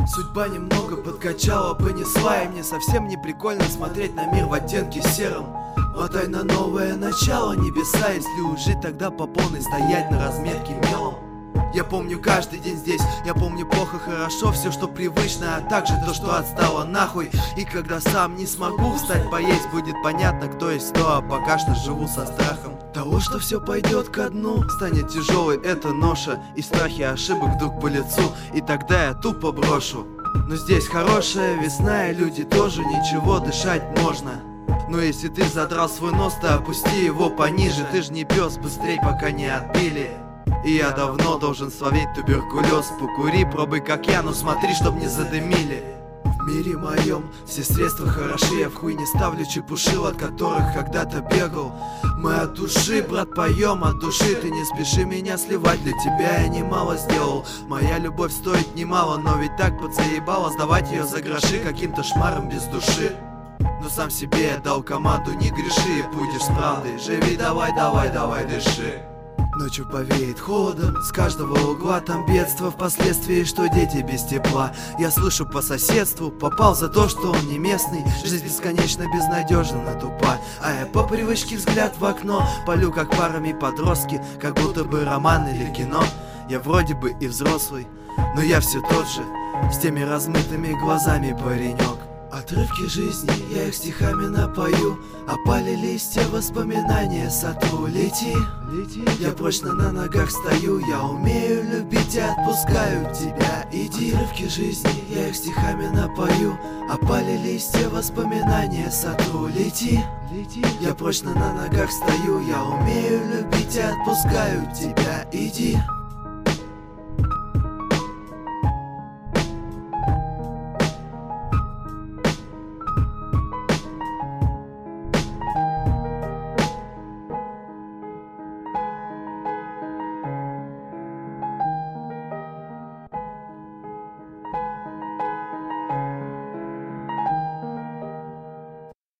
Судьба немного подкачала, понесла, и мне совсем не прикольно смотреть на мир в оттенке сером. Мотай на новое начало, небеса, если уж жить, тогда по полной стоять на разметке мелом. Я помню каждый день здесь, я помню плохо, хорошо, все, что привычно, а также то, что отстало нахуй. И когда сам не смогу встать поесть, будет понятно, кто есть кто, а пока что живу со страхом того, что все пойдет ко дну. Станет тяжелой эта ноша, и страхи ошибок вдруг по лицу, и тогда я тупо брошу. Но здесь хорошая весна, и люди тоже, ничего, дышать можно. Но если ты задрал свой нос, то опусти его пониже. Ты ж не пес, быстрей, пока не отбили. И я давно должен словить туберкулез. Покури, пробуй как я, но смотри, чтоб не задымили. В мире моем все средства хороши, я в хуй не ставлю чепушил, от которых когда-то бегал. Мы от души, брат, поем от души. Ты не спеши меня сливать, для тебя я немало сделал. Моя любовь стоит немало, но ведь так подзаебало сдавать ее за гроши каким-то шмаром без души. Но сам себе я дал команду, не греши, будешь с правдой. Живи, давай, давай, давай, дыши. Ночью повеет холодом, с каждого угла там бедство, впоследствии, что дети без тепла. Я слышу по соседству, попал за то, что он не местный. Жизнь бесконечно безнадежна, тупа, а я по привычке взгляд в окно полю как парами подростки, как будто бы роман или кино. Я вроде бы и взрослый, но я все тот же, с теми размытыми глазами паренек. Отрывки жизни, я их стихами напою, опали листья, воспоминания сотру. Лети, лети, я прочно на ногах стою, я умею любить и отпускаю тебя. Иди, отрывки жизни, я их стихами напою, опали листья, воспоминания сотру. Лети, лети, я прочно на ногах стою, я умею любить и отпускаю тебя. Иди.